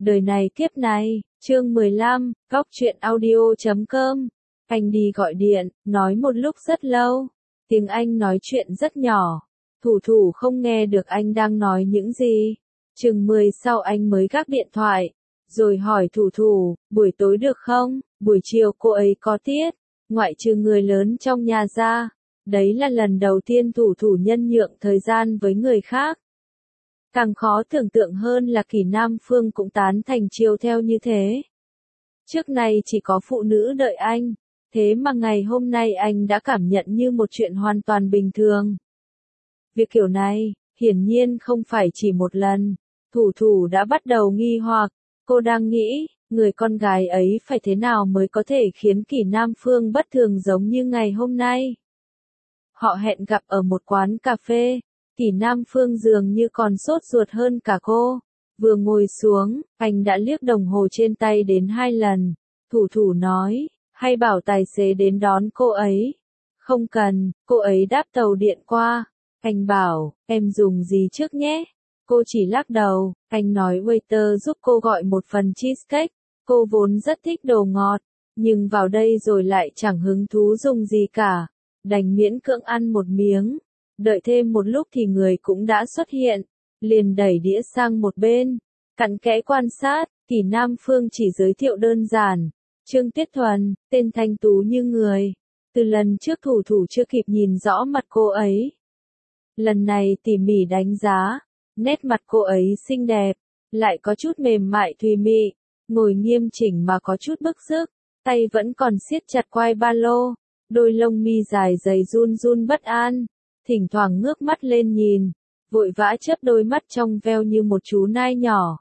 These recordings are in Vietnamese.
Đời này kiếp này, chương 15, góc truyện audio.com. Anh đi gọi điện, nói một lúc rất lâu. Tiếng Anh nói chuyện rất nhỏ. Thủ thủ không nghe được anh đang nói những gì. Chừng 10 sau anh mới gác điện thoại. Rồi hỏi thủ thủ, buổi tối được không? Buổi chiều cô ấy có tiết. Ngoại trừ người lớn trong nhà ra. Đấy là lần đầu tiên thủ thủ nhân nhượng thời gian với người khác. Càng khó tưởng tượng hơn là Kỷ Nam Phương cũng tán thành chiều theo như thế. Trước này chỉ có phụ nữ đợi anh, thế mà ngày hôm nay anh đã cảm nhận như một chuyện hoàn toàn bình thường. Việc kiểu này, hiển nhiên không phải chỉ một lần, thủ thủ đã bắt đầu nghi hoặc, cô đang nghĩ, người con gái ấy phải thế nào mới có thể khiến Kỷ Nam Phương bất thường giống như ngày hôm nay. Họ hẹn gặp ở một quán cà phê. Kỷ Nam Phương dường như còn sốt ruột hơn cả cô. Vừa ngồi xuống, anh đã liếc đồng hồ trên tay đến 2 lần. Thủ thủ nói, hay bảo tài xế đến đón cô ấy. Không cần, cô ấy đáp tàu điện qua. Anh bảo, em dùng gì trước nhé. Cô chỉ lắc đầu, anh nói waiter giúp cô gọi một phần cheesecake. Cô vốn rất thích đồ ngọt, nhưng vào đây rồi lại chẳng hứng thú dùng gì cả. Đành miễn cưỡng ăn một miếng. Đợi thêm một lúc thì người cũng đã xuất hiện, liền đẩy đĩa sang một bên, cặn kẽ quan sát, Kỷ Nam Phương chỉ giới thiệu đơn giản, Trương Tuyết Thuần, tên thanh tú như người, từ lần trước thủ thủ chưa kịp nhìn rõ mặt cô ấy. Lần này tỉ mỉ đánh giá, nét mặt cô ấy xinh đẹp, lại có chút mềm mại thùy mị, ngồi nghiêm chỉnh mà có chút bức sức, tay vẫn còn siết chặt quai ba lô, đôi lông mi dài dày run run bất an. Thỉnh thoảng ngước mắt lên nhìn, vội vã chớp đôi mắt trong veo như một chú nai nhỏ.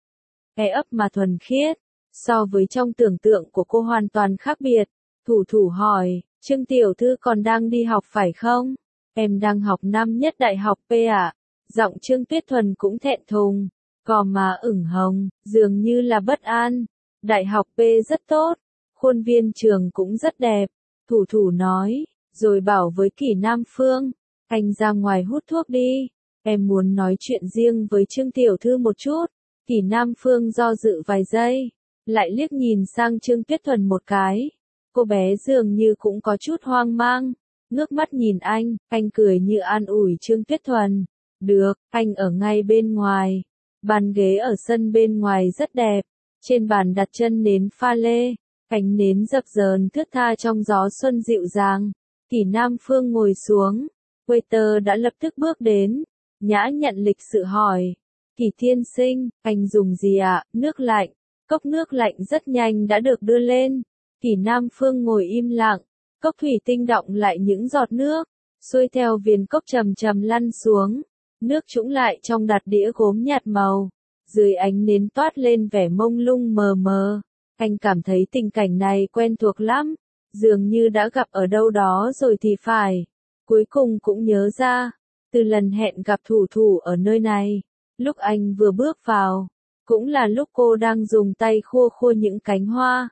Ấp mà thuần khiết, so với trong tưởng tượng của cô hoàn toàn khác biệt. Thủ thủ hỏi, Trương tiểu thư còn đang đi học phải không? Em đang học năm nhất đại học P ạ. Giọng Trương Tuyết Thuần cũng thẹn thùng, gò má ửng hồng, dường như là bất an. Đại học P rất tốt, khuôn viên trường cũng rất đẹp. Thủ thủ nói, rồi bảo với Kỷ Nam Phương. Anh ra ngoài hút thuốc đi, em muốn nói chuyện riêng với Trương tiểu thư một chút. Kỷ Nam Phương do dự vài giây, lại liếc nhìn sang Trương Tuyết Thuần một cái. Cô bé dường như cũng có chút hoang mang, ngước mắt nhìn anh cười như an ủi Trương Tuyết Thuần. Được, anh ở ngay bên ngoài. Bàn ghế ở sân bên ngoài rất đẹp, trên bàn đặt chân nến pha lê, ánh nến dập dờn thướt tha trong gió xuân dịu dàng. Kỷ Nam Phương ngồi xuống. Waiter đã lập tức bước đến, nhã nhận lịch sự hỏi. Kỷ tiên sinh, anh dùng gì ạ? Nước lạnh. Cốc nước lạnh rất nhanh đã được đưa lên. Kỷ Nam Phương ngồi im lặng, cốc thủy tinh đọng lại những giọt nước, xuôi theo viền cốc chậm chậm lăn xuống. Nước trũng lại trong đặt đĩa gốm nhạt màu, dưới ánh nến toát lên vẻ mông lung mờ mờ. Anh cảm thấy tình cảnh này quen thuộc lắm, dường như đã gặp ở đâu đó rồi thì phải. Cuối cùng cũng nhớ ra, từ lần hẹn gặp thủ thủ ở nơi này, lúc anh vừa bước vào, cũng là lúc cô đang dùng tay khua khua những cánh hoa.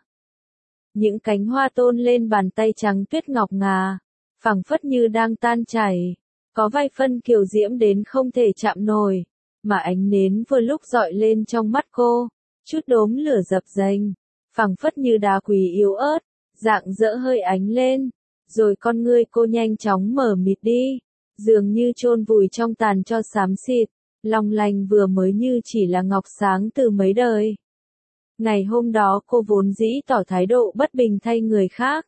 Những cánh hoa tôn lên bàn tay trắng tuyết ngọc ngà, phẳng phất như đang tan chảy, có vài phân kiều diễm đến không thể chạm nổi, mà ánh nến vừa lúc dọi lên trong mắt cô, chút đốm lửa dập dềnh, phẳng phất như đá quý yếu ớt, rạng rỡ hơi ánh lên. Rồi con ngươi cô nhanh chóng mở mịt đi, dường như chôn vùi trong tàn tro xám xịt, long lanh vừa mới như chỉ là ngọc sáng từ mấy đời. Ngày hôm đó cô vốn dĩ tỏ thái độ bất bình thay người khác.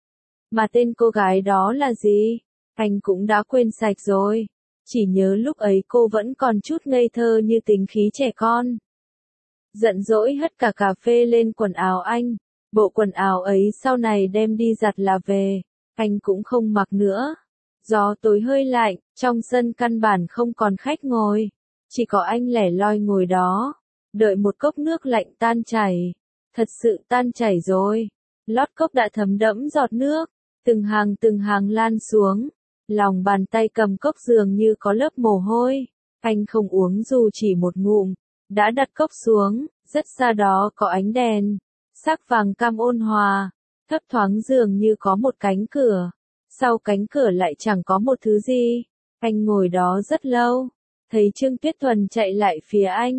Mà tên cô gái đó là gì? Anh cũng đã quên sạch rồi. Chỉ nhớ lúc ấy cô vẫn còn chút ngây thơ như tính khí trẻ con. Giận dỗi hất cả cà phê lên quần áo anh. Bộ quần áo ấy sau này đem đi giặt là về. Anh cũng không mặc nữa. Gió tối hơi lạnh, trong sân căn bản không còn khách ngồi. Chỉ có anh lẻ loi ngồi đó, đợi một cốc nước lạnh tan chảy. Thật sự tan chảy rồi. Lót cốc đã thấm đẫm giọt nước, từng hàng lan xuống. Lòng bàn tay cầm cốc dường như có lớp mồ hôi. Anh không uống dù chỉ một ngụm, đã đặt cốc xuống, rất xa đó có ánh đèn. Sắc vàng cam ôn hòa. Thấp thoáng dường như có một cánh cửa, sau cánh cửa lại chẳng có một thứ gì. Anh ngồi đó rất lâu, thấy Trương Tuyết Thuần chạy lại phía anh,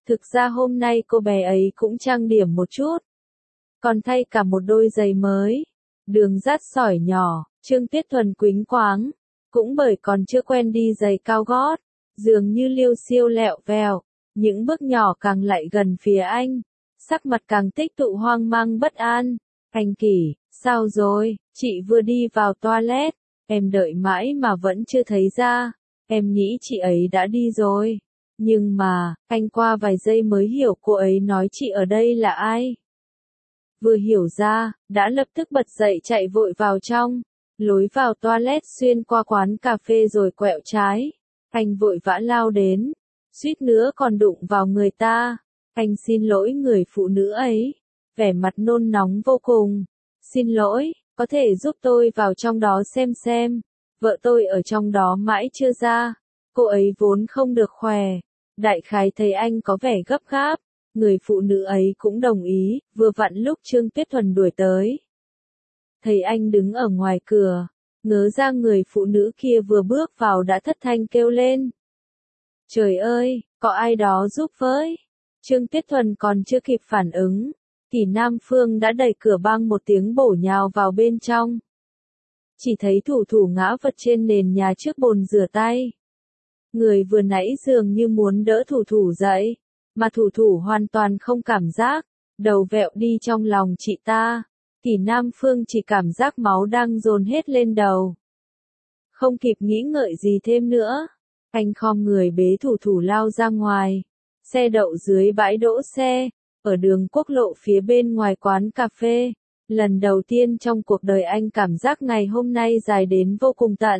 Thực ra hôm nay cô bé ấy cũng trang điểm một chút. Còn thay cả một đôi giày mới. Đường dắt sỏi nhỏ, Trương Tuyết Thuần quýnh quáng. Cũng bởi còn chưa quen đi giày cao gót. Dường như liêu xiêu lẹo vèo. Những bước nhỏ càng lại gần phía anh. Sắc mặt càng tích tụ hoang mang bất an. Anh Kỷ, sao rồi? Chị vừa đi vào toilet. Em đợi mãi mà vẫn chưa thấy ra. Em nghĩ chị ấy đã đi rồi. Nhưng mà, anh qua vài giây mới hiểu cô ấy nói chị ở đây là ai. Vừa hiểu ra, đã lập tức bật dậy chạy vội vào trong. Lối vào toilet xuyên qua quán cà phê rồi quẹo trái. Anh vội vã lao đến. Suýt nữa còn đụng vào người ta. Anh xin lỗi người phụ nữ ấy. Vẻ mặt nôn nóng vô cùng. Xin lỗi, có thể giúp tôi vào trong đó xem. Vợ tôi ở trong đó mãi chưa ra. Cô ấy vốn không được khỏe. Đại khái thấy anh có vẻ gấp gáp. Người phụ nữ ấy cũng đồng ý, vừa vặn lúc Trương Tuyết Thuần đuổi tới. Thấy anh đứng ở ngoài cửa, ngớ ra người phụ nữ kia vừa bước vào đã thất thanh kêu lên. Trời ơi, có ai đó giúp với. Trương Tuyết Thuần còn chưa kịp phản ứng. Thì Nam Phương đã đẩy cửa bang một tiếng bổ nhào vào bên trong. Chỉ thấy thủ thủ ngã vật trên nền nhà trước bồn rửa tay. Người vừa nãy dường như muốn đỡ thủ thủ dậy, mà thủ thủ hoàn toàn không cảm giác, đầu vẹo đi trong lòng chị ta. Thì Nam Phương chỉ cảm giác máu đang dồn hết lên đầu. Không kịp nghĩ ngợi gì thêm nữa, anh khom người bế thủ thủ lao ra ngoài. Xe đậu dưới bãi đỗ xe, ở đường quốc lộ phía bên ngoài quán cà phê. Lần đầu tiên trong cuộc đời anh cảm giác ngày hôm nay dài đến vô cùng tận.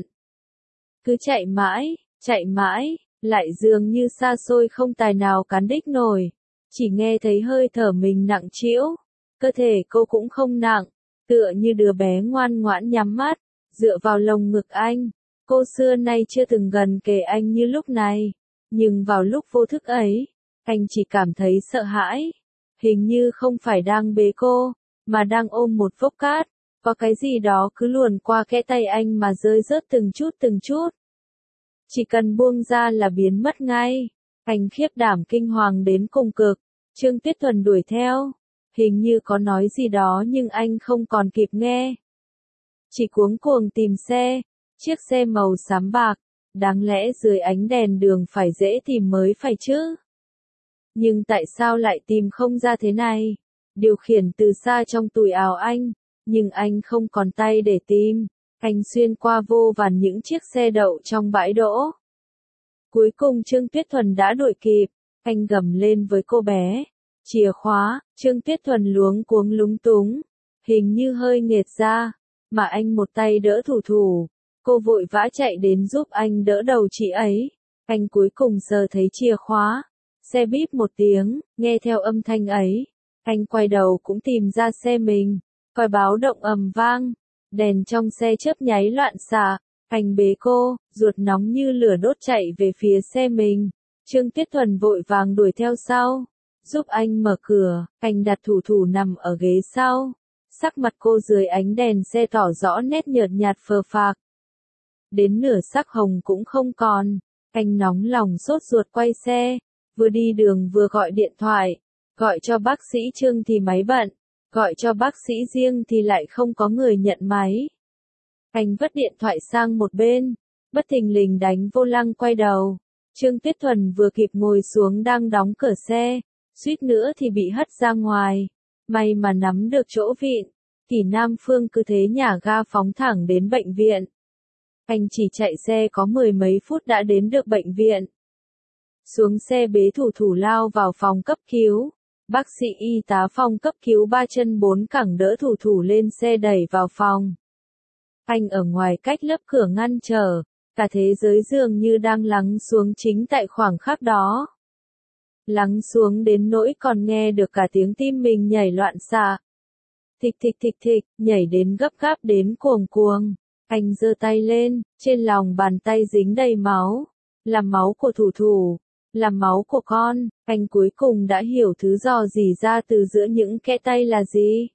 Cứ chạy mãi, lại dường như xa xôi không tài nào cán đích nổi. Chỉ nghe thấy hơi thở mình nặng trĩu. Cơ thể cô cũng không nặng, tựa như đứa bé ngoan ngoãn nhắm mắt, dựa vào lồng ngực anh. Cô xưa nay chưa từng gần kề anh như lúc này. Nhưng vào lúc vô thức ấy, anh chỉ cảm thấy sợ hãi. Hình như không phải đang bế cô, mà đang ôm một vốc cát. Có cái gì đó cứ luồn qua kẽ tay anh mà rơi rớt từng chút. Chỉ cần buông ra là biến mất ngay. Anh khiếp đảm kinh hoàng đến cùng cực. Trương Tuyết Thuần đuổi theo. Hình như có nói gì đó nhưng anh không còn kịp nghe. Chỉ cuống cuồng tìm xe. Chiếc xe màu xám bạc. Đáng lẽ dưới ánh đèn đường phải dễ tìm mới phải chứ. Nhưng tại sao lại tìm không ra thế này? Điều khiển từ xa trong túi áo anh. Nhưng anh không còn tay để tìm. Anh xuyên qua vô vàn những chiếc xe đậu trong bãi đỗ. Cuối cùng Trương Tuyết Thuần đã đuổi kịp. Anh gầm lên với cô bé. Chìa khóa. Trương Tuyết Thuần luống cuống lúng túng. Hình như hơi nghệt ra. Mà anh một tay đỡ thủ thủ. Cô vội vã chạy đến giúp anh đỡ đầu chị ấy. Anh cuối cùng sờ thấy chìa khóa. Xe bíp một tiếng, nghe theo âm thanh ấy. Anh quay đầu cũng tìm ra xe mình. Còi báo động ầm vang. Đèn trong xe chớp nháy loạn xạ. Anh bế cô, ruột nóng như lửa đốt chạy về phía xe mình. Trương Tuyết Thuần vội vàng đuổi theo sau. Giúp anh mở cửa, anh đặt thủ thủ nằm ở ghế sau. Sắc mặt cô dưới ánh đèn xe tỏ rõ nét nhợt nhạt phờ phạc. Đến nửa sắc hồng cũng không còn. Anh nóng lòng sốt ruột quay xe. Vừa đi đường vừa gọi điện thoại. Gọi cho bác sĩ Trương thì máy bận. Gọi cho bác sĩ riêng thì lại không có người nhận máy. Anh vứt điện thoại sang một bên. Bất thình lình đánh vô lăng quay đầu. Trương Tuyết Thuần vừa kịp ngồi xuống đang đóng cửa xe. Suýt nữa thì bị hất ra ngoài. May mà nắm được chỗ vịn. Thì Nam Phương cứ thế nhả ga phóng thẳng đến bệnh viện. Anh chỉ chạy xe có mười mấy phút đã đến được bệnh viện. Xuống xe bế thủ thủ lao vào phòng cấp cứu. Bác sĩ y tá phòng cấp cứu ba chân bốn cẳng đỡ thủ thủ lên xe đẩy vào phòng. Anh ở ngoài cách lớp cửa ngăn trở. Cả thế giới dường như đang lắng xuống chính tại khoảng khắc đó. Lắng xuống đến nỗi còn nghe được cả tiếng tim mình nhảy loạn xạ. Thịch thịch thịch thịch, nhảy đến gấp gáp đến cuồng cuồng. Anh giơ tay lên, trên lòng bàn tay dính đầy máu. Là máu của thủ thủ. Là máu của con. Anh cuối cùng đã hiểu thứ rò rỉ ra từ giữa những kẽ tay là gì.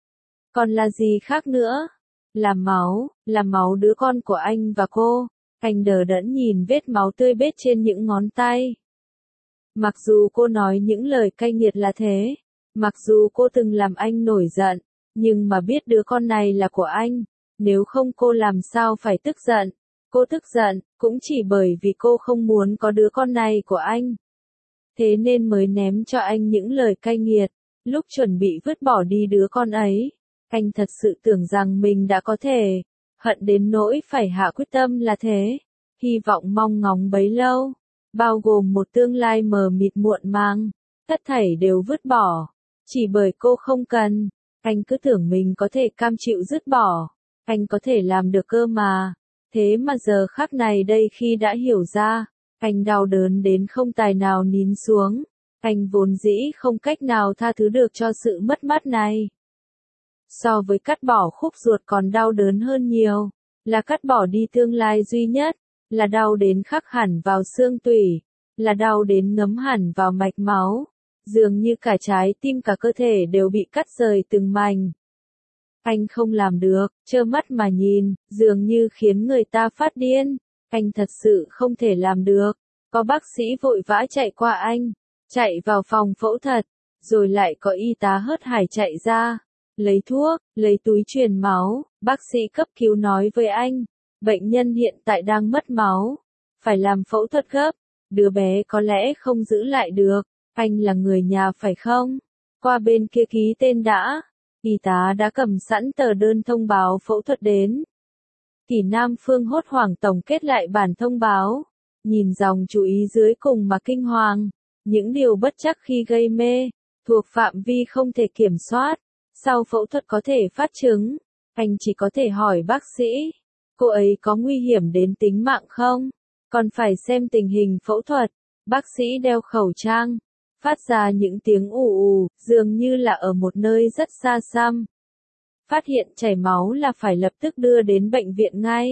Còn là gì khác nữa? Là máu đứa con của anh và cô. Anh đờ đẫn nhìn vết máu tươi bết trên những ngón tay. Mặc dù cô nói những lời cay nghiệt là thế, mặc dù cô từng làm anh nổi giận, nhưng mà biết đứa con này là của anh, nếu không cô làm sao phải tức giận. Cô tức giận, cũng chỉ bởi vì cô không muốn có đứa con này của anh. Thế nên mới ném cho anh những lời cay nghiệt, lúc chuẩn bị vứt bỏ đi đứa con ấy. Anh thật sự tưởng rằng mình đã có thể, hận đến nỗi phải hạ quyết tâm là thế. Hy vọng mong ngóng bấy lâu, bao gồm một tương lai mờ mịt muộn màng, tất thảy đều vứt bỏ. Chỉ bởi cô không cần, anh cứ tưởng mình có thể cam chịu dứt bỏ. Anh có thể làm được cơ mà. Thế mà giờ khắc này đây khi đã hiểu ra, anh đau đớn đến không tài nào nín xuống. Anh vốn dĩ không cách nào tha thứ được cho sự mất mát này. So với cắt bỏ khúc ruột còn đau đớn hơn nhiều, là cắt bỏ đi tương lai duy nhất, là đau đến khắc hẳn vào xương tủy, là đau đến ngấm hẳn vào mạch máu, dường như cả trái tim cả cơ thể đều bị cắt rời từng mảnh. Anh không làm được, trơ mắt mà nhìn, dường như khiến người ta phát điên. Anh thật sự không thể làm được. Có bác sĩ vội vã chạy qua anh, chạy vào phòng phẫu thuật, rồi lại có y tá hớt hải chạy ra, lấy thuốc, lấy túi truyền máu. Bác sĩ cấp cứu nói với anh, bệnh nhân hiện tại đang mất máu, phải làm phẫu thuật gấp, đứa bé có lẽ không giữ lại được. Anh là người nhà phải không? Qua bên kia ký tên đã. Y tá đã cầm sẵn tờ đơn thông báo phẫu thuật đến. Kỷ Nam Phương hốt hoảng tổng kết lại bản thông báo, nhìn dòng chú ý dưới cùng mà kinh hoàng. Những điều bất chắc khi gây mê, thuộc phạm vi không thể kiểm soát, sau phẫu thuật có thể phát chứng. Anh chỉ có thể hỏi bác sĩ, cô ấy có nguy hiểm đến tính mạng không? Còn phải xem tình hình phẫu thuật. Bác sĩ đeo khẩu trang, phát ra những tiếng ù ù, dường như là ở một nơi rất xa xăm. Phát hiện chảy máu là phải lập tức đưa đến bệnh viện ngay.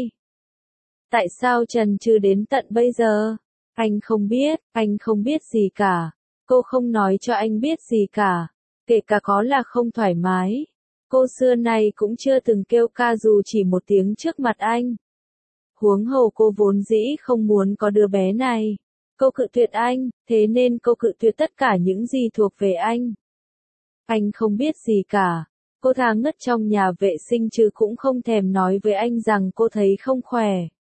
Tại sao chần chừ đến tận bây giờ? Anh không biết gì cả. Cô không nói cho anh biết gì cả. Kể cả có là không thoải mái. Cô xưa nay cũng chưa từng kêu ca dù chỉ một tiếng trước mặt anh. Huống hồ cô vốn dĩ không muốn có đứa bé này. Cô cự tuyệt anh, thế nên cô cự tuyệt tất cả những gì thuộc về anh. Anh không biết gì cả. Cô thà ngất trong nhà vệ sinh chứ cũng không thèm nói với anh rằng cô thấy không khỏe.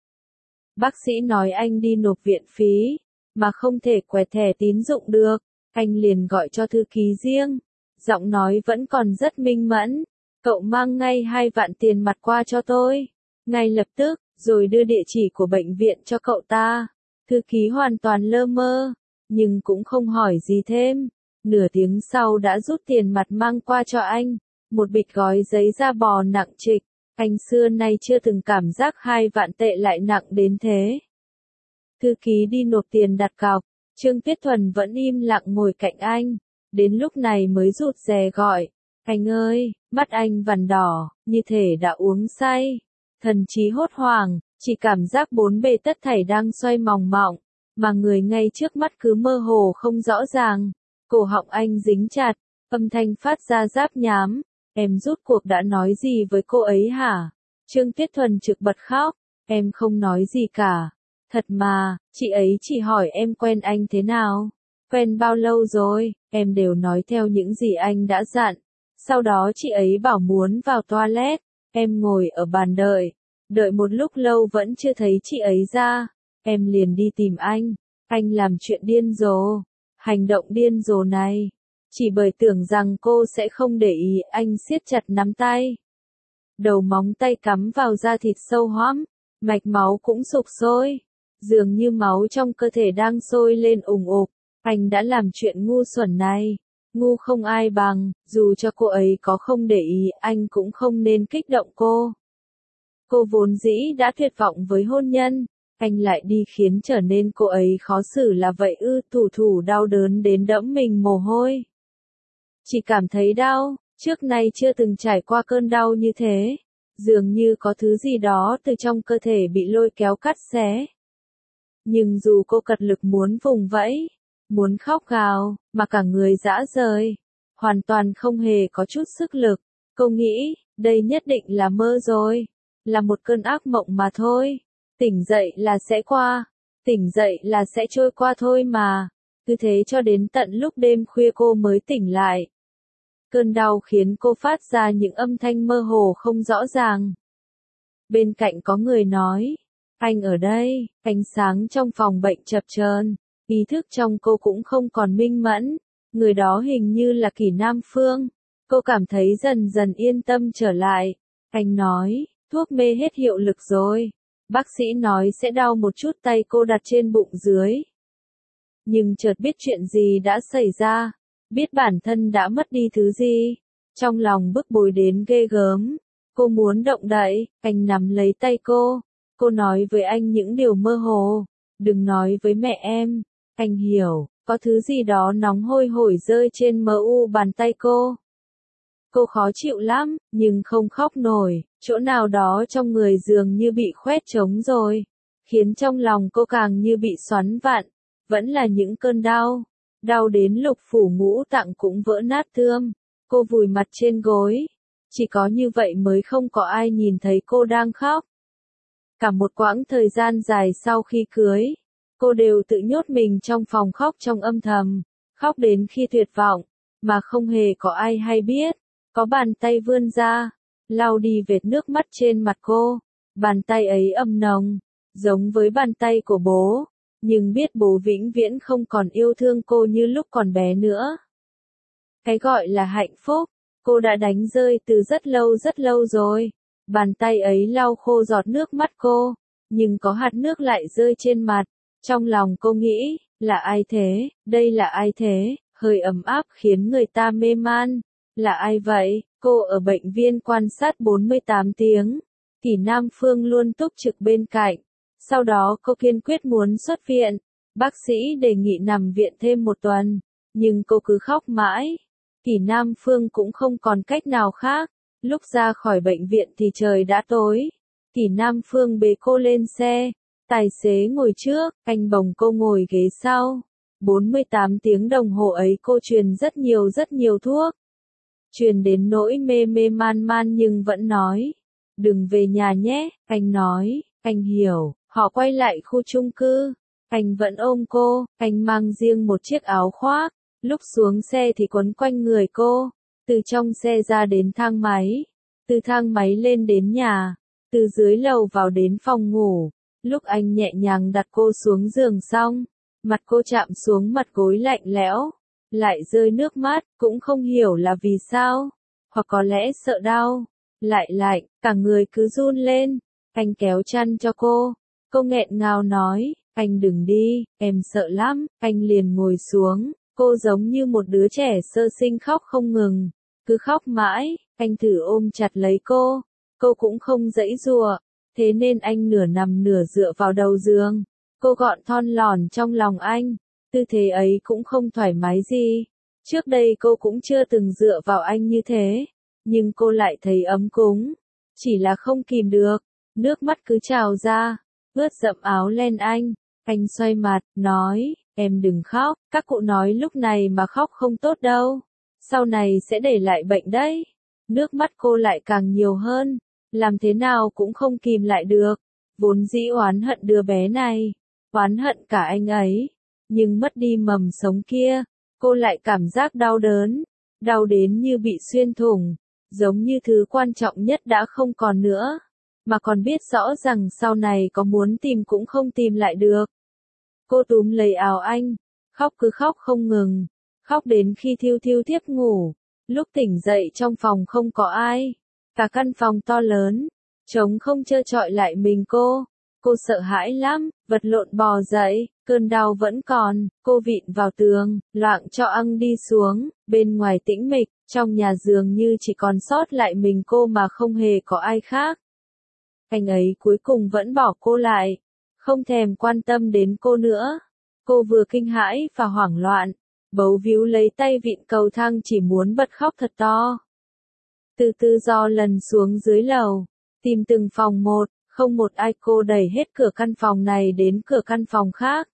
Bác sĩ nói anh đi nộp viện phí, mà không thể quẹt thẻ tín dụng được. Anh liền gọi cho thư ký riêng. Giọng nói vẫn còn rất minh mẫn. Cậu mang ngay 2 vạn tiền mặt qua cho tôi. Ngay lập tức, rồi đưa địa chỉ của bệnh viện cho cậu ta. Thư ký hoàn toàn lơ mơ, nhưng cũng không hỏi gì thêm. Nửa tiếng sau đã rút tiền mặt mang qua cho anh. Một bịch gói giấy da bò nặng trịch. Anh xưa nay chưa từng cảm giác 2 vạn tệ lại nặng đến thế. Thư ký đi nộp tiền đặt cọc. Trương Tuyết Thuần vẫn im lặng ngồi cạnh anh. Đến lúc này mới rụt rè gọi. Anh ơi, mắt anh vằn đỏ, như thể đã uống say. Thần trí hốt hoảng, chỉ cảm giác bốn bề tất thảy đang xoay mòng mọng, mà người ngay trước mắt cứ mơ hồ không rõ ràng. Cổ họng anh dính chặt, âm thanh phát ra giáp nhám. Em rút cuộc đã nói gì với cô ấy hả? Trương Tuyết Thuần trực bật khóc. Em không nói gì cả. Thật mà, chị ấy chỉ hỏi em quen anh thế nào? Quen bao lâu rồi? Em đều nói theo những gì anh đã dặn. Sau đó chị ấy bảo muốn vào toilet. Em ngồi ở bàn đợi. Đợi một lúc lâu vẫn chưa thấy chị ấy ra. Em liền đi tìm anh. Anh làm chuyện điên rồ. Hành động điên rồ này. Chỉ bởi tưởng rằng cô sẽ không để ý, anh siết chặt nắm tay. Đầu móng tay cắm vào da thịt sâu hoắm. Mạch máu cũng sục sôi. Dường như máu trong cơ thể đang sôi lên ùng ục. Anh đã làm chuyện ngu xuẩn này. Ngu không ai bằng, dù cho cô ấy có không để ý, anh cũng không nên kích động cô. Cô vốn dĩ đã tuyệt vọng với hôn nhân, anh lại đi khiến trở nên cô ấy khó xử là vậy ư? Thủ thủ đau đớn đến đẫm mình mồ hôi. Chỉ cảm thấy đau, trước nay chưa từng trải qua cơn đau như thế. Dường như có thứ gì đó từ trong cơ thể bị lôi kéo cắt xé. Nhưng dù cô cật lực muốn vùng vẫy, muốn khóc gào, mà cả người rã rời, hoàn toàn không hề có chút sức lực. Cô nghĩ, đây nhất định là mơ rồi, là một cơn ác mộng mà thôi. Tỉnh dậy là sẽ qua, tỉnh dậy là sẽ trôi qua thôi mà. Cứ thế cho đến tận lúc đêm khuya cô mới tỉnh lại. Cơn đau khiến cô phát ra những âm thanh mơ hồ không rõ ràng. Bên cạnh có người nói, anh ở đây, ánh sáng trong phòng bệnh chập chờn, ý thức trong cô cũng không còn minh mẫn, người đó hình như là Kỷ Nam Phương. Cô cảm thấy dần dần yên tâm trở lại. Anh nói, thuốc mê hết hiệu lực rồi. Bác sĩ nói sẽ đau một chút, tay cô đặt trên bụng dưới. Nhưng chợt biết chuyện gì đã xảy ra, biết bản thân đã mất đi thứ gì. Trong lòng bức bối đến ghê gớm. Cô muốn động đậy, anh nắm lấy tay cô. Cô nói với anh những điều mơ hồ. Đừng nói với mẹ em. Anh hiểu, có thứ gì đó nóng hôi hổi rơi trên mu bàn tay cô. Cô khó chịu lắm, nhưng không khóc nổi, chỗ nào đó trong người dường như bị khoét trống rồi, khiến trong lòng cô càng như bị xoắn vặn, vẫn là những cơn đau, đau đến lục phủ ngũ tạng cũng vỡ nát tươm. Cô vùi mặt trên gối, chỉ có như vậy mới không có ai nhìn thấy cô đang khóc. Cả một quãng thời gian dài sau khi cưới, cô đều tự nhốt mình trong phòng khóc trong âm thầm, khóc đến khi tuyệt vọng, mà không hề có ai hay biết. Có bàn tay vươn ra, lau đi vệt nước mắt trên mặt cô. Bàn tay ấy âm nồng, giống với bàn tay của bố, nhưng biết bố vĩnh viễn không còn yêu thương cô như lúc còn bé nữa. Cái gọi là hạnh phúc, cô đã đánh rơi từ rất lâu rồi. Bàn tay ấy lau khô giọt nước mắt cô, nhưng có hạt nước lại rơi trên mặt. Trong lòng cô nghĩ, là ai thế, đây là ai thế, hơi ấm áp khiến người ta mê man. Là ai vậy? Cô ở bệnh viện quan sát 48 tiếng. Kỷ Nam Phương luôn túc trực bên cạnh. Sau đó cô kiên quyết muốn xuất viện. Bác sĩ đề nghị nằm viện thêm một tuần. Nhưng cô cứ khóc mãi. Kỷ Nam Phương cũng không còn cách nào khác. Lúc ra khỏi bệnh viện thì trời đã tối. Kỷ Nam Phương bế cô lên xe. Tài xế ngồi trước, anh bồng cô ngồi ghế sau. 48 tiếng đồng hồ ấy cô truyền rất nhiều thuốc. Truyền đến nỗi mê man nhưng vẫn nói. Đừng về nhà nhé, anh nói, anh hiểu. Họ quay lại khu chung cư. Anh vẫn ôm cô, anh mang riêng một chiếc áo khoác. Lúc xuống xe thì quấn quanh người cô. Từ trong xe ra đến thang máy. Từ thang máy lên đến nhà. Từ dưới lầu vào đến phòng ngủ. Lúc anh nhẹ nhàng đặt cô xuống giường xong, mặt cô chạm xuống mặt gối lạnh lẽo. Lại rơi nước mắt, cũng không hiểu là vì sao, hoặc có lẽ sợ đau, lại lạnh, cả người cứ run lên. Anh kéo chăn cho cô nghẹn ngào nói, anh đừng đi, em sợ lắm. Anh liền ngồi xuống, cô giống như một đứa trẻ sơ sinh khóc không ngừng, cứ khóc mãi. Anh thử ôm chặt lấy cô cũng không giãy giụa, thế nên anh nửa nằm nửa dựa vào đầu giường, cô gọn thon lòn trong lòng anh. Tư thế ấy cũng không thoải mái gì. Trước đây cô cũng chưa từng dựa vào anh như thế. Nhưng cô lại thấy ấm cúng. Chỉ là không kìm được. Nước mắt cứ trào ra. Ướt đẫm áo len anh. Anh xoay mặt, nói, em đừng khóc. Các cụ nói lúc này mà khóc không tốt đâu. Sau này sẽ để lại bệnh đấy. Nước mắt cô lại càng nhiều hơn. Làm thế nào cũng không kìm lại được. Vốn dĩ oán hận đứa bé này. Oán hận cả anh ấy. Nhưng mất đi mầm sống kia, cô lại cảm giác đau đớn, đau đến như bị xuyên thủng, giống như thứ quan trọng nhất đã không còn nữa, mà còn biết rõ rằng sau này có muốn tìm cũng không tìm lại được. Cô túm lấy áo anh, khóc cứ khóc không ngừng, khóc đến khi thiêu thiêu thiếp ngủ. Lúc tỉnh dậy trong phòng không có ai, cả căn phòng to lớn, trống không trơ trọi lại mình cô. Cô sợ hãi lắm, vật lộn bò dậy, cơn đau vẫn còn, cô vịn vào tường, loạng cho ăng đi xuống, bên ngoài tĩnh mịch, trong nhà dường như chỉ còn sót lại mình cô mà không hề có ai khác. Anh ấy cuối cùng vẫn bỏ cô lại, không thèm quan tâm đến cô nữa. Cô vừa kinh hãi và hoảng loạn, bấu víu lấy tay vịn cầu thang chỉ muốn bật khóc thật to. Từ từ dò lần xuống dưới lầu, tìm từng phòng một. Không một ai, cô đẩy hết cửa căn phòng này đến cửa căn phòng khác.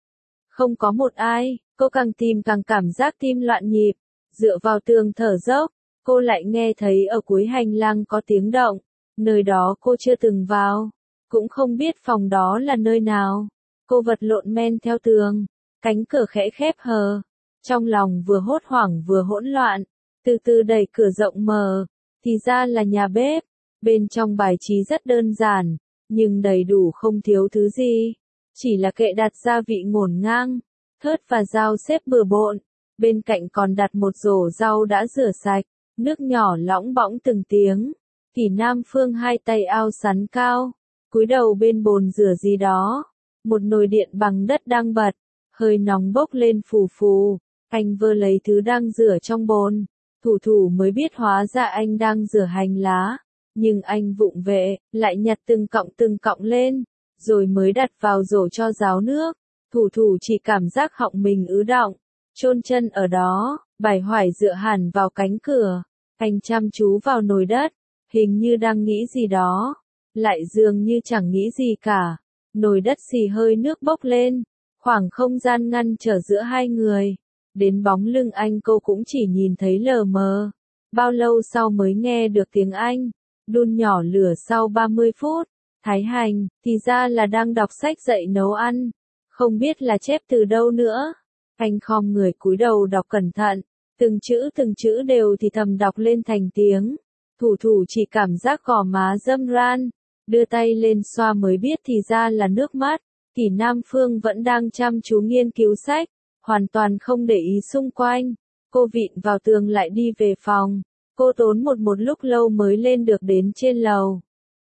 Không có một ai, cô càng tìm càng cảm giác tim loạn nhịp, dựa vào tường thở dốc, cô lại nghe thấy ở cuối hành lang có tiếng động, nơi đó cô chưa từng vào, cũng không biết phòng đó là nơi nào. Cô vật lộn men theo tường, Cánh cửa khẽ khép hờ. Trong lòng vừa hốt hoảng vừa hỗn loạn. Từ từ đẩy cửa rộng mở. Thì ra là nhà bếp. Bên trong bài trí rất đơn giản. Nhưng đầy đủ không thiếu thứ gì. Chỉ là kệ đặt gia vị ngổn ngang. Thớt và dao xếp bừa bộn. Bên cạnh còn đặt một rổ rau đã rửa sạch. Nước nhỏ lõng bõng từng tiếng. Kỷ Nam Phương hai tay ao sắn cao. Cúi đầu bên bồn rửa gì đó. Một nồi điện bằng đất đang bật. Hơi nóng bốc lên phù phù. Anh vơ lấy thứ đang rửa trong bồn. Thủ thủ mới biết hóa ra anh đang rửa hành lá. Nhưng anh vụng về, lại nhặt từng cọng lên. Rồi mới đặt vào rổ cho ráo nước. Thủ thủ chỉ cảm giác họng mình ứ đọng. Chôn chân ở đó, bài hoài dựa hẳn vào cánh cửa. Anh chăm chú vào nồi đất. Hình như đang nghĩ gì đó. Lại dường như chẳng nghĩ gì cả. Nồi đất xì hơi nước bốc lên. Khoảng không gian ngăn trở giữa hai người. Đến bóng lưng anh cô cũng chỉ nhìn thấy lờ mờ. Bao lâu sau mới nghe được tiếng anh. Đun nhỏ lửa sau 30 phút. Thái hành, thì ra là đang đọc sách dạy nấu ăn. Không biết là chép từ đâu nữa. Anh khom người cúi đầu đọc cẩn thận. Từng chữ đều thì thầm đọc lên thành tiếng. Thủ thủ chỉ cảm giác gò má râm ran. Đưa tay lên xoa mới biết thì ra là nước mắt. Kỷ Nam Phương vẫn đang chăm chú nghiên cứu sách. Hoàn toàn không để ý xung quanh. Cô vịn vào tường lại đi về phòng. Cô tốn một lúc lâu mới lên được đến trên lầu.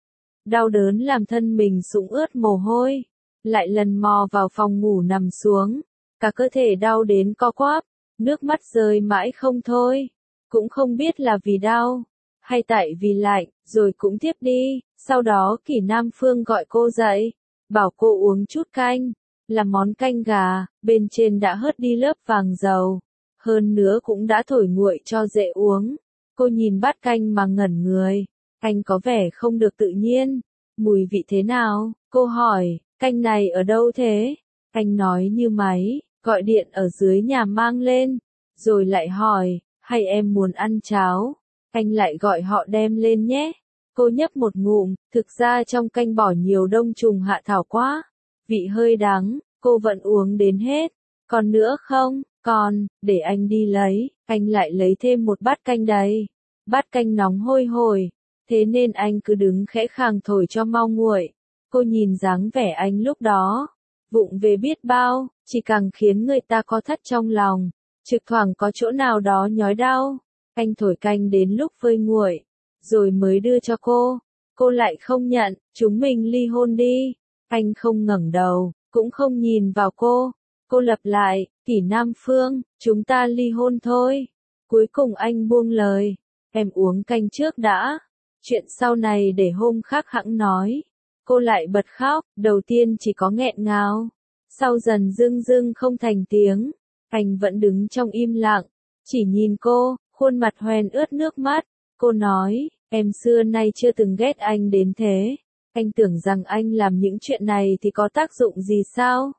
Đau đớn làm thân mình sũng ướt mồ hôi. Lại lần mò vào phòng ngủ nằm xuống. Cả cơ thể đau đến co quắp. Nước mắt rơi mãi không thôi. Cũng không biết là vì đau. Hay tại vì lạnh, rồi cũng tiếp đi. Sau đó Kỷ Nam Phương gọi cô dậy. Bảo cô uống chút canh. Là món canh gà, bên trên đã hớt đi lớp vàng dầu. Hơn nữa cũng đã thổi nguội cho dễ uống. Cô nhìn bát canh mà ngẩn người. Canh có vẻ không được tự nhiên. Mùi vị thế nào? Cô hỏi, canh này ở đâu thế? Anh nói như máy, gọi điện ở dưới nhà mang lên. Rồi lại hỏi, hay em muốn ăn cháo? Anh lại gọi họ đem lên nhé. Cô nhấp một ngụm, thực ra trong canh bỏ nhiều đông trùng hạ thảo quá. Vị hơi đắng, cô vẫn uống đến hết. Còn nữa không? Còn, để anh đi lấy. Anh lại lấy thêm một bát canh đầy. Bát canh nóng hôi hổi. Thế nên anh cứ đứng khẽ khàng thổi cho mau nguội. Cô nhìn dáng vẻ anh lúc đó. Vụng về biết bao, chỉ càng khiến người ta có thắt trong lòng. Trực thoảng có chỗ nào đó nhói đau. Anh thổi canh đến lúc vơi nguội. Rồi mới đưa cho cô. Cô lại không nhận, chúng mình ly hôn đi. Anh không ngẩng đầu, cũng không nhìn vào cô. Cô lặp lại, Kỷ Nam Phương, chúng ta ly hôn thôi. Cuối cùng anh buông lời. Em uống canh trước đã. Chuyện sau này để hôm khác hẵng nói. Cô lại bật khóc, đầu tiên chỉ có nghẹn ngào. Sau dần dưng không thành tiếng. Anh vẫn đứng trong im lặng. Chỉ nhìn cô, khuôn mặt hoen ướt nước mắt. Cô nói, em xưa nay chưa từng ghét anh đến thế. Anh tưởng rằng anh làm những chuyện này thì có tác dụng gì sao?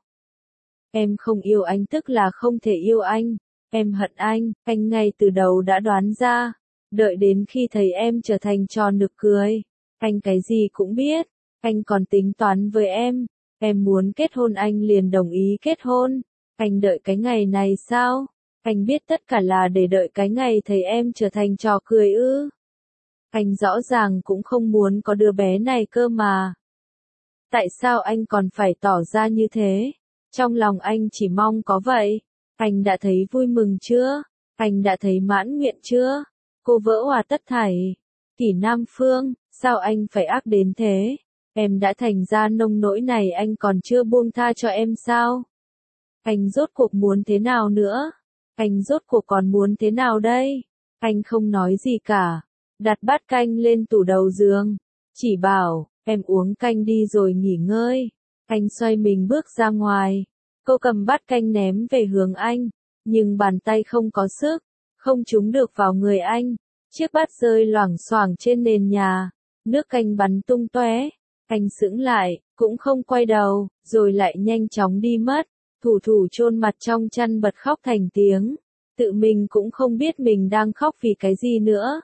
Em không yêu anh tức là không thể yêu anh. Em hận anh ngay từ đầu đã đoán ra. Đợi đến khi thấy em trở thành trò nực cười. Anh cái gì cũng biết. Anh còn tính toán với em muốn kết hôn anh liền đồng ý kết hôn. Anh đợi cái ngày này sao? Anh biết tất cả là để đợi cái ngày thấy em trở thành trò cười ư? Anh rõ ràng cũng không muốn có đứa bé này cơ mà. Tại sao anh còn phải tỏ ra như thế? Trong lòng anh chỉ mong có vậy. Anh đã thấy vui mừng chưa? Anh đã thấy mãn nguyện chưa? Cô vỡ òa tất thảy. Kỷ Nam Phương, sao anh phải ác đến thế? Em đã thành ra nông nỗi này anh còn chưa buông tha cho em sao? Anh rốt cuộc muốn thế nào nữa? Anh rốt cuộc còn muốn thế nào đây? Anh không nói gì cả. Đặt bát canh lên tủ đầu giường. Chỉ bảo, em uống canh đi rồi nghỉ ngơi. Anh xoay mình bước ra ngoài. Cô cầm bát canh ném về hướng anh. Nhưng bàn tay không có sức. Không trúng được vào người anh. Chiếc bát rơi loảng xoảng trên nền nhà. Nước canh bắn tung tóe. Anh sững lại, cũng không quay đầu, rồi lại nhanh chóng đi mất. Thủ thủ chôn mặt trong chăn bật khóc thành tiếng. Tự mình cũng không biết mình đang khóc vì cái gì nữa.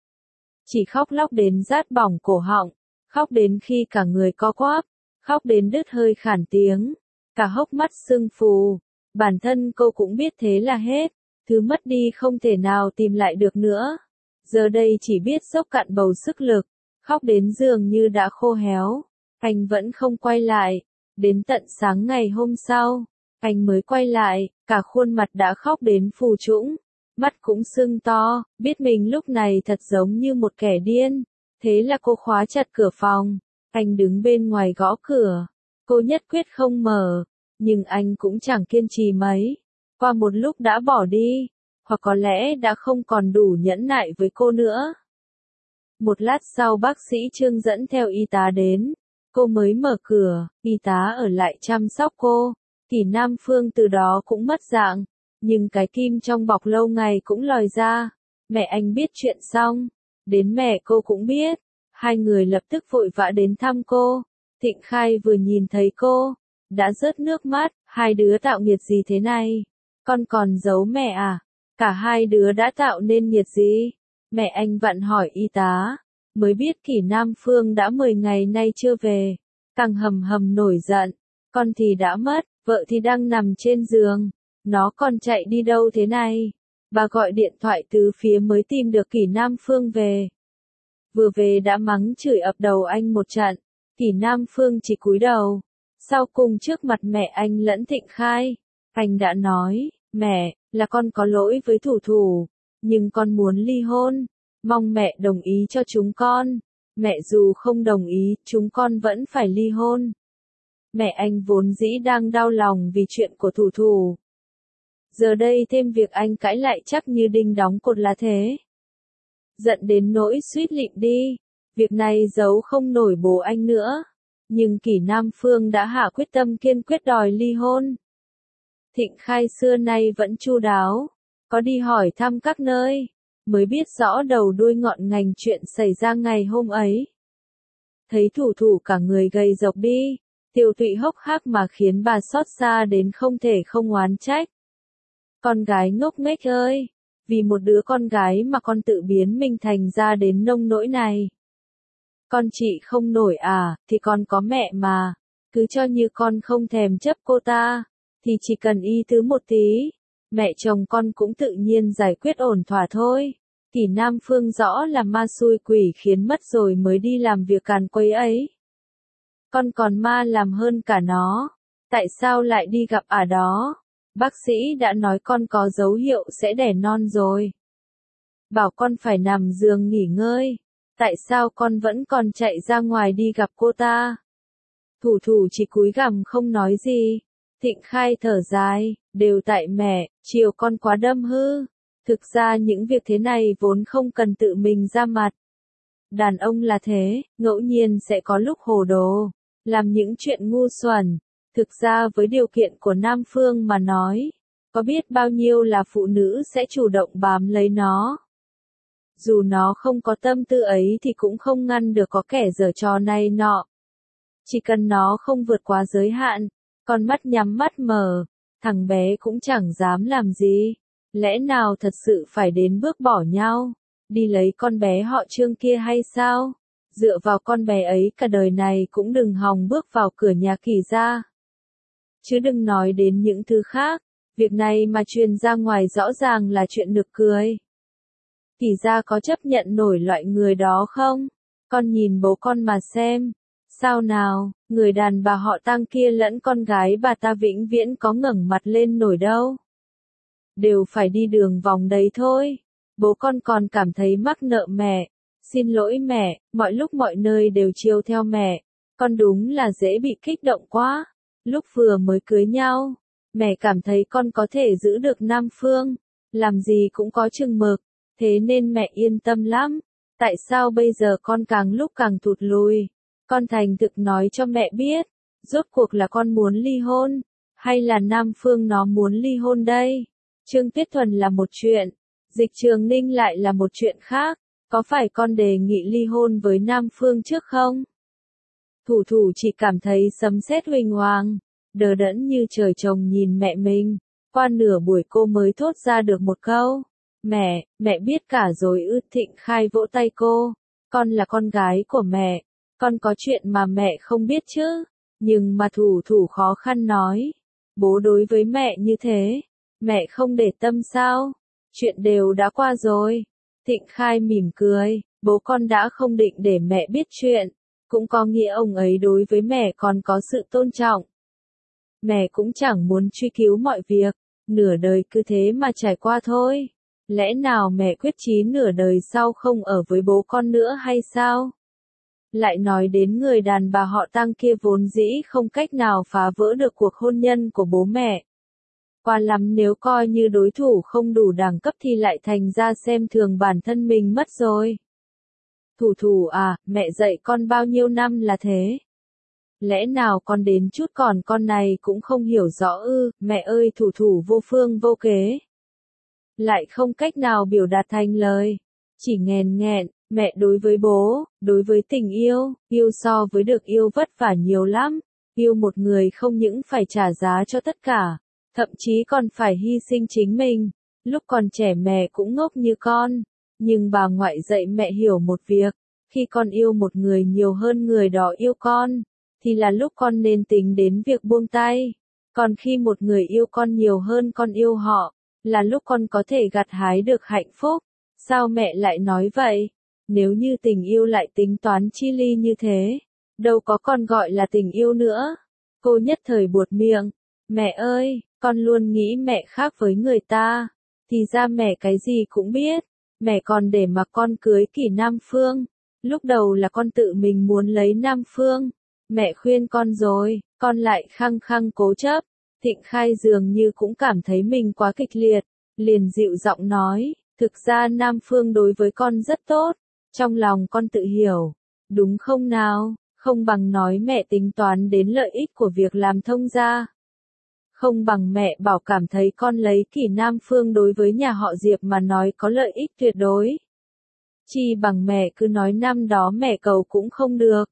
Chỉ khóc lóc đến rát bỏng cổ họng. Khóc đến khi cả người co quắp. Khóc đến đứt hơi khản tiếng. Cả hốc mắt sưng phù. Bản thân cô cũng biết thế là hết, thứ mất đi không thể nào tìm lại được nữa. Giờ đây chỉ biết dốc cạn bầu sức lực, khóc đến dường như đã khô héo. Anh vẫn không quay lại, đến tận sáng ngày hôm sau, anh mới quay lại, cả khuôn mặt đã khóc đến phù trũng, mắt cũng sưng to, biết mình lúc này thật giống như một kẻ điên. Thế là cô khóa chặt cửa phòng, anh đứng bên ngoài gõ cửa, cô nhất quyết không mở, nhưng anh cũng chẳng kiên trì mấy, qua một lúc đã bỏ đi, hoặc có lẽ đã không còn đủ nhẫn nại với cô nữa. Một lát sau bác sĩ Trương dẫn theo y tá đến, cô mới mở cửa, y tá ở lại chăm sóc cô. Kỷ Nam Phương từ đó cũng mất dạng, nhưng cái kim trong bọc lâu ngày cũng lòi ra. Mẹ anh biết chuyện xong, đến mẹ cô cũng biết, hai người lập tức vội vã đến thăm cô. Thịnh Khai vừa nhìn thấy cô, đã rớt nước mắt, hai đứa tạo nghiệt gì thế này? Con còn giấu mẹ à? Cả hai đứa đã tạo nên nghiệt gì? Mẹ anh vặn hỏi y tá, mới biết Kỷ Nam Phương đã 10 ngày nay chưa về, càng hầm hầm nổi giận, con thì đã mất, vợ thì đang nằm trên giường, nó còn chạy đi đâu thế này? Bà gọi điện thoại từ phía mới tìm được Kỷ Nam Phương về. Vừa về đã mắng chửi ập đầu anh một trận, Kỷ Nam Phương chỉ cúi đầu, sau cùng trước mặt mẹ anh lẫn Thịnh Khai, anh đã nói, mẹ, là con có lỗi với Thủ Thủ, nhưng con muốn ly hôn, mong mẹ đồng ý cho chúng con. Mẹ dù không đồng ý, chúng con vẫn phải ly hôn. Mẹ anh vốn dĩ đang đau lòng vì chuyện của Thủ Thủ. Giờ đây thêm việc anh cãi lại chắc như đinh đóng cột là thế. Giận đến nỗi suýt lịm đi, việc này giấu không nổi bố anh nữa. Nhưng Kỷ Nam Phương đã hạ quyết tâm kiên quyết đòi ly hôn. Thịnh Khai xưa nay vẫn chu đáo, có đi hỏi thăm các nơi, mới biết rõ đầu đuôi ngọn ngành chuyện xảy ra ngày hôm ấy. Thấy Thủ Thủ cả người gầy rộc đi, tiêu tụy hốc hác mà khiến bà xót xa đến không thể không oán trách. Con gái ngốc nghếch ơi, vì một đứa con gái mà con tự biến mình thành ra đến nông nỗi này. Con chị không nổi à, thì con có mẹ mà, cứ cho như con không thèm chấp cô ta, thì chỉ cần y tứ một tí, mẹ chồng con cũng tự nhiên giải quyết ổn thỏa thôi. Kỷ Nam Phương rõ là ma xui quỷ khiến mất rồi mới đi làm việc càn quấy ấy. Con còn ma làm hơn cả nó, tại sao lại đi gặp ả đó? Bác sĩ đã nói con có dấu hiệu sẽ đẻ non rồi. Bảo con phải nằm giường nghỉ ngơi, tại sao con vẫn còn chạy ra ngoài đi gặp cô ta? Thủ Thủ chỉ cúi gằm không nói gì. Thịnh Khai thở dài, đều tại mẹ, chiều con quá đâm hư. Thực ra những việc thế này vốn không cần tự mình ra mặt. Đàn ông là thế, ngẫu nhiên sẽ có lúc hồ đồ, làm những chuyện ngu xuẩn. Thực ra với điều kiện của Nam Phương mà nói, có biết bao nhiêu là phụ nữ sẽ chủ động bám lấy nó. Dù nó không có tâm tư ấy thì cũng không ngăn được có kẻ giở trò này nọ. Chỉ cần nó không vượt quá giới hạn, con mắt nhắm mắt mở, thằng bé cũng chẳng dám làm gì. Lẽ nào thật sự phải đến bước bỏ nhau, đi lấy con bé họ Trương kia hay sao? Dựa vào con bé ấy cả đời này cũng đừng hòng bước vào cửa nhà Kỷ gia. Chứ đừng nói đến những thứ khác, việc này mà truyền ra ngoài rõ ràng là chuyện nực cười. Kỷ gia có chấp nhận nổi loại người đó không? Con nhìn bố con mà xem. Sao nào, người đàn bà họ Tang kia lẫn con gái bà ta vĩnh viễn có ngẩng mặt lên nổi đâu. Đều phải đi đường vòng đấy thôi. Bố con còn cảm thấy mắc nợ mẹ. Xin lỗi mẹ, mọi lúc mọi nơi đều chiều theo mẹ. Con đúng là dễ bị kích động quá. Lúc vừa mới cưới nhau, mẹ cảm thấy con có thể giữ được Nam Phương. Làm gì cũng có chừng mực. Thế nên mẹ yên tâm lắm. Tại sao bây giờ con càng lúc càng thụt lùi? Con thành thực nói cho mẹ biết. Rốt cuộc là con muốn ly hôn, hay là Nam Phương nó muốn ly hôn đây? Trương Tuyết Thuần là một chuyện, Dịch Trường Ninh lại là một chuyện khác. Có phải con đề nghị ly hôn với Nam Phương trước không? Thủ Thủ chỉ cảm thấy sấm sét huỳnh hoàng, đờ đẫn như trời trồng nhìn mẹ mình. Qua nửa buổi cô mới thốt ra được một câu. Mẹ biết cả rồi ư? Thịnh Khai vỗ tay cô. Con là con gái của mẹ, con có chuyện mà mẹ không biết chứ. Nhưng mà Thủ Thủ khó khăn nói. Bố đối với mẹ như thế, mẹ không để tâm sao? Chuyện đều đã qua rồi. Thịnh Khai mỉm cười, bố con đã không định để mẹ biết chuyện, cũng có nghĩa ông ấy đối với mẹ còn có sự tôn trọng. Mẹ cũng chẳng muốn truy cứu mọi việc, nửa đời cứ thế mà trải qua thôi. Lẽ nào mẹ quyết chí nửa đời sau không ở với bố con nữa hay sao? Lại nói đến người đàn bà họ Tăng kia vốn dĩ không cách nào phá vỡ được cuộc hôn nhân của bố mẹ. Qua lắm nếu coi như đối thủ không đủ đẳng cấp thì lại thành ra xem thường bản thân mình mất rồi. Thủ thủ à, mẹ dạy con bao nhiêu năm là thế? Lẽ nào con đến chút còn con này cũng không hiểu rõ ư? Mẹ ơi, thủ thủ vô phương vô kế. Lại không cách nào biểu đạt thành lời. Chỉ nghèn nghẹn, mẹ đối với bố, đối với tình yêu, yêu so với được yêu vất vả nhiều lắm. Yêu một người không những phải trả giá cho tất cả, thậm chí còn phải hy sinh chính mình. Lúc còn trẻ mẹ cũng ngốc như con, nhưng bà ngoại dạy mẹ hiểu một việc, khi con yêu một người nhiều hơn người đó yêu con, thì là lúc con nên tính đến việc buông tay. Còn khi một người yêu con nhiều hơn con yêu họ, là lúc con có thể gặt hái được hạnh phúc. Sao mẹ lại nói vậy? Nếu như tình yêu lại tính toán chi ly như thế, đâu có còn gọi là tình yêu nữa. Cô nhất thời buột miệng. Mẹ ơi, con luôn nghĩ mẹ khác với người ta. Thì ra mẹ cái gì cũng biết. Mẹ còn để mà con cưới Kỷ Nam Phương. Lúc đầu là con tự mình muốn lấy Nam Phương. Mẹ khuyên con rồi, con lại khăng khăng cố chấp. Thịnh Khai dường như cũng cảm thấy mình quá kịch liệt, liền dịu giọng nói, thực ra Nam Phương đối với con rất tốt, trong lòng con tự hiểu, đúng không nào, không bằng nói mẹ tính toán đến lợi ích của việc làm thông gia. Không bằng mẹ bảo cảm thấy con lấy Kỷ Nam Phương đối với nhà họ Diệp mà nói có lợi ích tuyệt đối. Chi bằng mẹ cứ nói năm đó mẹ cầu cũng không được.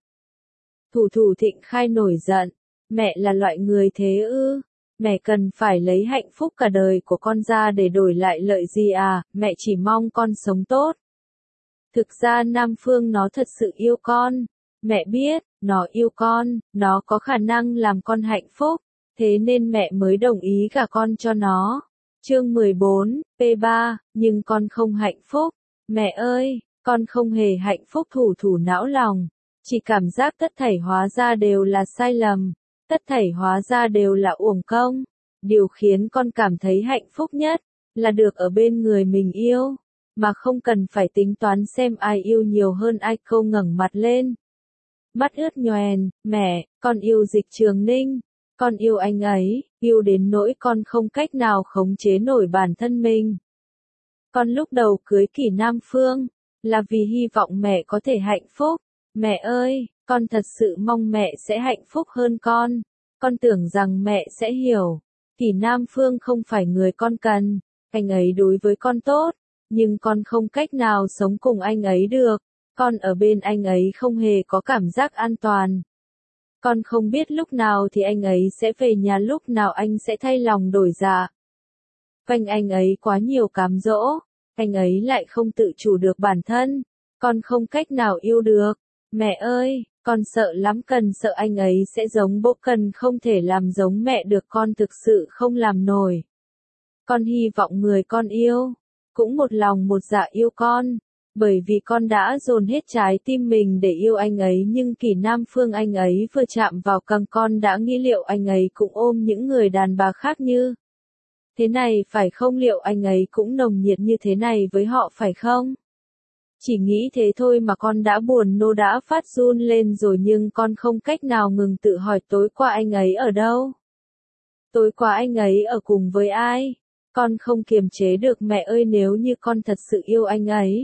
Thủ thủ Thịnh Khai nổi giận, mẹ là loại người thế ư? Mẹ cần phải lấy hạnh phúc cả đời của con ra để đổi lại lợi gì à, mẹ chỉ mong con sống tốt. Thực ra Nam Phương nó thật sự yêu con, mẹ biết, nó yêu con, nó có khả năng làm con hạnh phúc, thế nên mẹ mới đồng ý gả con cho nó. Chương 14, P3, nhưng con không hạnh phúc. Mẹ ơi, con không hề hạnh phúc thủ thủ não lòng, chỉ cảm giác tất thảy hóa ra đều là sai lầm. Tất thảy hóa ra đều là uổng công. Điều khiến con cảm thấy hạnh phúc nhất, là được ở bên người mình yêu, mà không cần phải tính toán xem ai yêu nhiều hơn ai. Câu ngẩng mặt lên. Mắt ướt nhoèn, mẹ, con yêu Dịch Trường Ninh. Con yêu anh ấy, yêu đến nỗi con không cách nào khống chế nổi bản thân mình. Con lúc đầu cưới Kỷ Nam Phương, là vì hy vọng mẹ có thể hạnh phúc. Mẹ ơi, con thật sự mong mẹ sẽ hạnh phúc hơn con. Con tưởng rằng mẹ sẽ hiểu. Kỷ Nam Phương không phải người con cần. Anh ấy đối với con tốt. Nhưng con không cách nào sống cùng anh ấy được. Con ở bên anh ấy không hề có cảm giác an toàn. Con không biết lúc nào thì anh ấy sẽ về nhà, lúc nào anh sẽ thay lòng đổi dạ. Quanh anh ấy quá nhiều cám dỗ. Anh ấy lại không tự chủ được bản thân. Con không cách nào yêu được. Mẹ ơi, con sợ lắm, cần sợ anh ấy sẽ giống bố, cần không thể làm giống mẹ được, con thực sự không làm nổi. Con hy vọng người con yêu, cũng một lòng một dạ yêu con, bởi vì con đã dồn hết trái tim mình để yêu anh ấy, nhưng Kỷ Nam Phương anh ấy vừa chạm vào căng con đã nghĩ liệu anh ấy cũng ôm những người đàn bà khác như thế này phải không, liệu anh ấy cũng nồng nhiệt như thế này với họ phải không? Chỉ nghĩ thế thôi mà con đã buồn nôn, đã phát run lên rồi, nhưng con không cách nào ngừng tự hỏi tối qua anh ấy ở đâu? Tối qua anh ấy ở cùng với ai? Con không kiềm chế được. Mẹ ơi, nếu như con thật sự yêu anh ấy,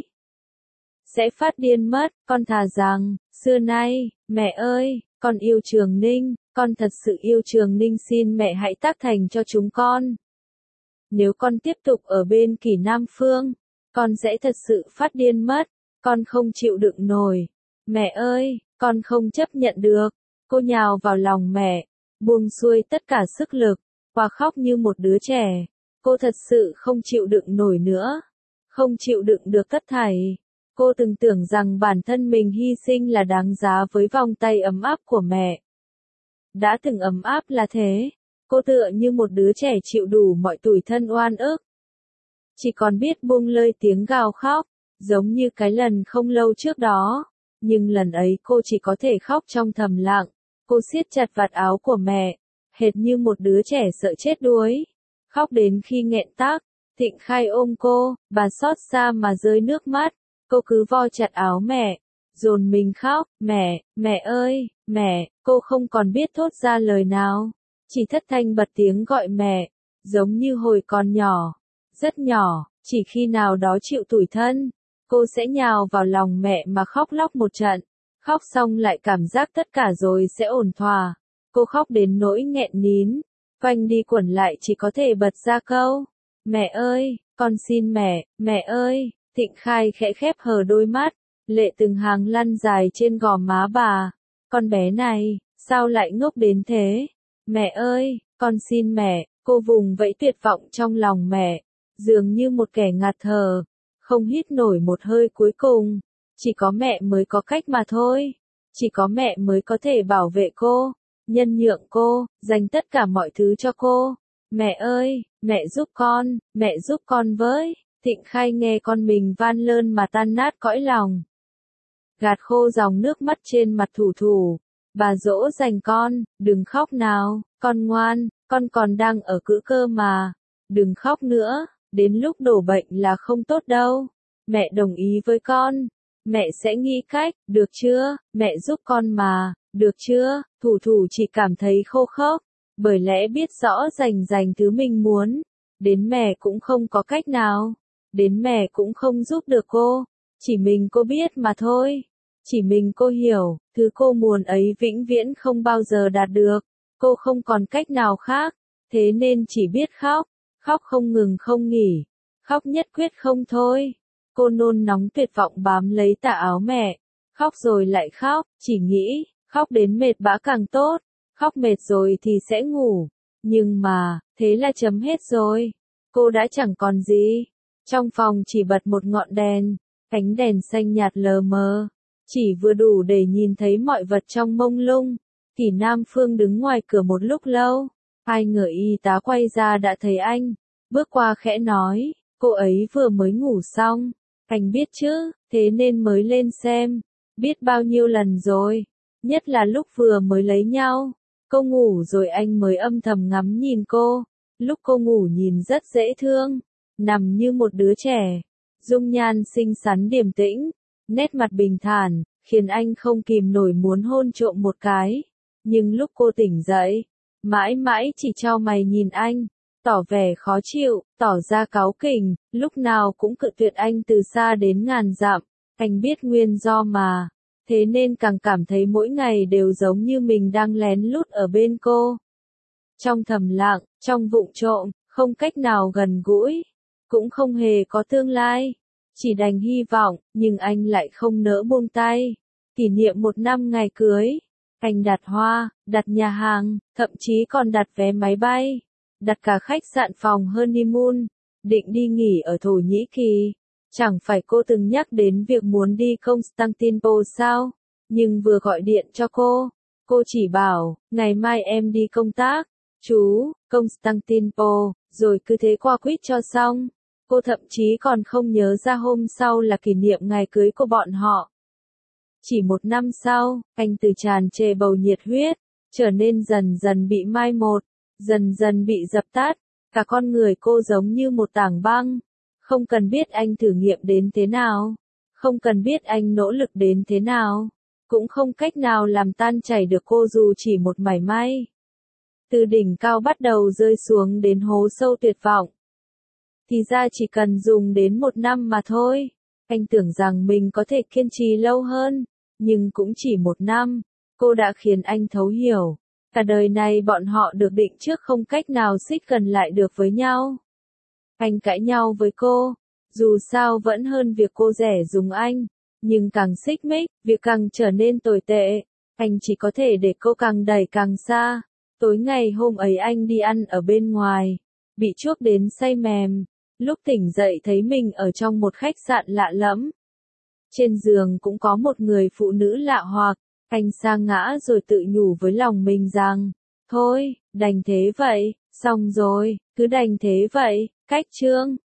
sẽ phát điên mất. Con thà rằng, xưa nay, mẹ ơi, con yêu Trường Ninh, con thật sự yêu Trường Ninh, xin mẹ hãy tác thành cho chúng con. Nếu con tiếp tục ở bên Kỷ Nam Phương, con sẽ thật sự phát điên mất, con không chịu đựng nổi. Mẹ ơi, con không chấp nhận được. Cô nhào vào lòng mẹ, buông xuôi tất cả sức lực, và khóc như một đứa trẻ. Cô thật sự không chịu đựng nổi nữa, không chịu đựng được tất thảy. Cô từng tưởng rằng bản thân mình hy sinh là đáng giá với vòng tay ấm áp của mẹ. Đã từng ấm áp là thế, Cô tựa như một đứa trẻ chịu đủ mọi tủi thân oan ức. Chỉ còn biết buông lơi tiếng gào khóc, giống như cái lần không lâu trước đó. Nhưng lần ấy cô chỉ có thể khóc trong thầm lặng. Cô siết chặt vạt áo của mẹ, hệt như một đứa trẻ sợ chết đuối. Khóc đến khi nghẹn tắc, Thịnh Khai ôm cô, bà xót xa mà rơi nước mắt. Cô cứ vo chặt áo mẹ, dồn mình khóc, mẹ ơi, mẹ, cô không còn biết thốt ra lời nào. Chỉ thất thanh bật tiếng gọi mẹ, giống như hồi còn nhỏ, rất nhỏ, chỉ khi nào đó chịu tủi thân, cô sẽ nhào vào lòng mẹ mà khóc lóc một trận. Khóc xong lại cảm giác tất cả rồi sẽ ổn thỏa. Cô khóc đến nỗi nghẹn nín, quanh đi quẩn lại chỉ có thể bật ra câu, mẹ ơi, con xin mẹ ơi. Thịnh Khai khẽ khép hờ đôi mắt, lệ từng hàng lăn dài trên gò má bà. Con bé này, sao lại ngốc đến thế? Mẹ ơi, con xin mẹ, cô vùng vẫy tuyệt vọng trong lòng mẹ, dường như một kẻ ngạt thở, không hít nổi một hơi cuối cùng. Chỉ có mẹ mới có cách mà thôi. Chỉ có mẹ mới có thể bảo vệ cô, nhân nhượng cô, dành tất cả mọi thứ cho cô. Mẹ ơi, mẹ giúp con với. Thịnh Khai nghe con mình van lơn mà tan nát cõi lòng. Gạt khô dòng nước mắt trên mặt Thủ Thủ. Bà dỗ dành con, đừng khóc nào, con ngoan, con còn đang ở cữ cơ mà. Đừng khóc nữa, đến lúc đổ bệnh là không tốt đâu. Mẹ đồng ý với con. Mẹ sẽ nghĩ cách, được chưa, mẹ giúp con mà, được chưa? Thủ Thủ chỉ cảm thấy khô khốc, bởi lẽ biết rõ dành thứ mình muốn. Đến mẹ cũng không có cách nào. Đến mẹ cũng không giúp được cô. Chỉ mình cô biết mà thôi. Chỉ mình cô hiểu, thứ cô muốn ấy vĩnh viễn không bao giờ đạt được. Cô không còn cách nào khác. Thế nên chỉ biết khóc. Khóc không ngừng không nghỉ. Khóc nhất quyết không thôi. Cô nôn nóng tuyệt vọng bám lấy tà áo mẹ. Khóc rồi lại khóc, chỉ nghĩ, khóc đến mệt bã càng tốt. Khóc mệt rồi thì sẽ ngủ. Nhưng mà, thế là chấm hết rồi. Cô đã chẳng còn gì. Trong phòng chỉ bật một ngọn đèn, ánh đèn xanh nhạt lờ mờ, chỉ vừa đủ để nhìn thấy mọi vật trong mông lung. Kỷ Nam Phương đứng ngoài cửa một lúc lâu, hai người y tá quay ra đã thấy anh, bước qua khẽ nói, cô ấy vừa mới ngủ xong, anh biết chứ, thế nên mới lên xem, biết bao nhiêu lần rồi, nhất là lúc vừa mới lấy nhau, cô ngủ rồi anh mới âm thầm ngắm nhìn cô, lúc cô ngủ nhìn rất dễ thương. Nằm như một đứa trẻ, dung nhan xinh xắn điềm tĩnh, nét mặt bình thản, khiến anh không kìm nổi muốn hôn trộm một cái. Nhưng lúc cô tỉnh dậy, mãi mãi chỉ chau mày nhìn anh, tỏ vẻ khó chịu, tỏ ra cáu kỉnh, lúc nào cũng cự tuyệt anh từ xa đến ngàn dặm. Anh biết nguyên do mà, thế nên càng cảm thấy mỗi ngày đều giống như mình đang lén lút ở bên cô. Trong thầm lặng, trong vụng trộm, không cách nào gần gũi. Cũng không hề có tương lai, chỉ đành hy vọng, nhưng anh lại không nỡ buông tay. Kỷ niệm 1 năm ngày cưới, anh đặt hoa, đặt nhà hàng, thậm chí còn đặt vé máy bay, đặt cả khách sạn phòng honeymoon, định đi nghỉ ở Thổ Nhĩ Kỳ. Chẳng phải cô từng nhắc đến việc muốn đi Constantinople sao? Nhưng vừa gọi điện cho cô chỉ bảo, ngày mai em đi công tác, chú, Constantinople, rồi cứ thế qua quýt cho xong. Cô thậm chí còn không nhớ ra hôm sau là kỷ niệm ngày cưới của bọn họ. Chỉ 1 năm sau, anh từ tràn trề bầu nhiệt huyết, trở nên dần dần bị mai một, dần dần bị dập tắt, cả con người cô giống như một tảng băng. Không cần biết anh thử nghiệm đến thế nào, không cần biết anh nỗ lực đến thế nào, cũng không cách nào làm tan chảy được cô dù chỉ một mảy may. Từ đỉnh cao bắt đầu rơi xuống đến hố sâu tuyệt vọng. Thì ra chỉ cần dùng đến 1 năm mà thôi. Anh tưởng rằng mình có thể kiên trì lâu hơn, nhưng cũng chỉ 1 năm, cô đã khiến anh thấu hiểu. Cả đời này bọn họ được định trước không cách nào xích gần lại được với nhau. Anh cãi nhau với cô, dù sao vẫn hơn việc cô rẻ dùng anh, nhưng càng xích mích, việc càng trở nên tồi tệ. Anh chỉ có thể để cô càng đẩy càng xa. Tối ngày hôm ấy anh đi ăn ở bên ngoài, bị chuốc đến say mềm. Lúc tỉnh dậy thấy mình ở trong một khách sạn lạ lẫm. Trên giường cũng có một người phụ nữ lạ hoặc, anh sa ngã rồi tự nhủ với lòng mình rằng, Thôi, đành thế vậy, xong rồi, cứ đành thế vậy, cách chương.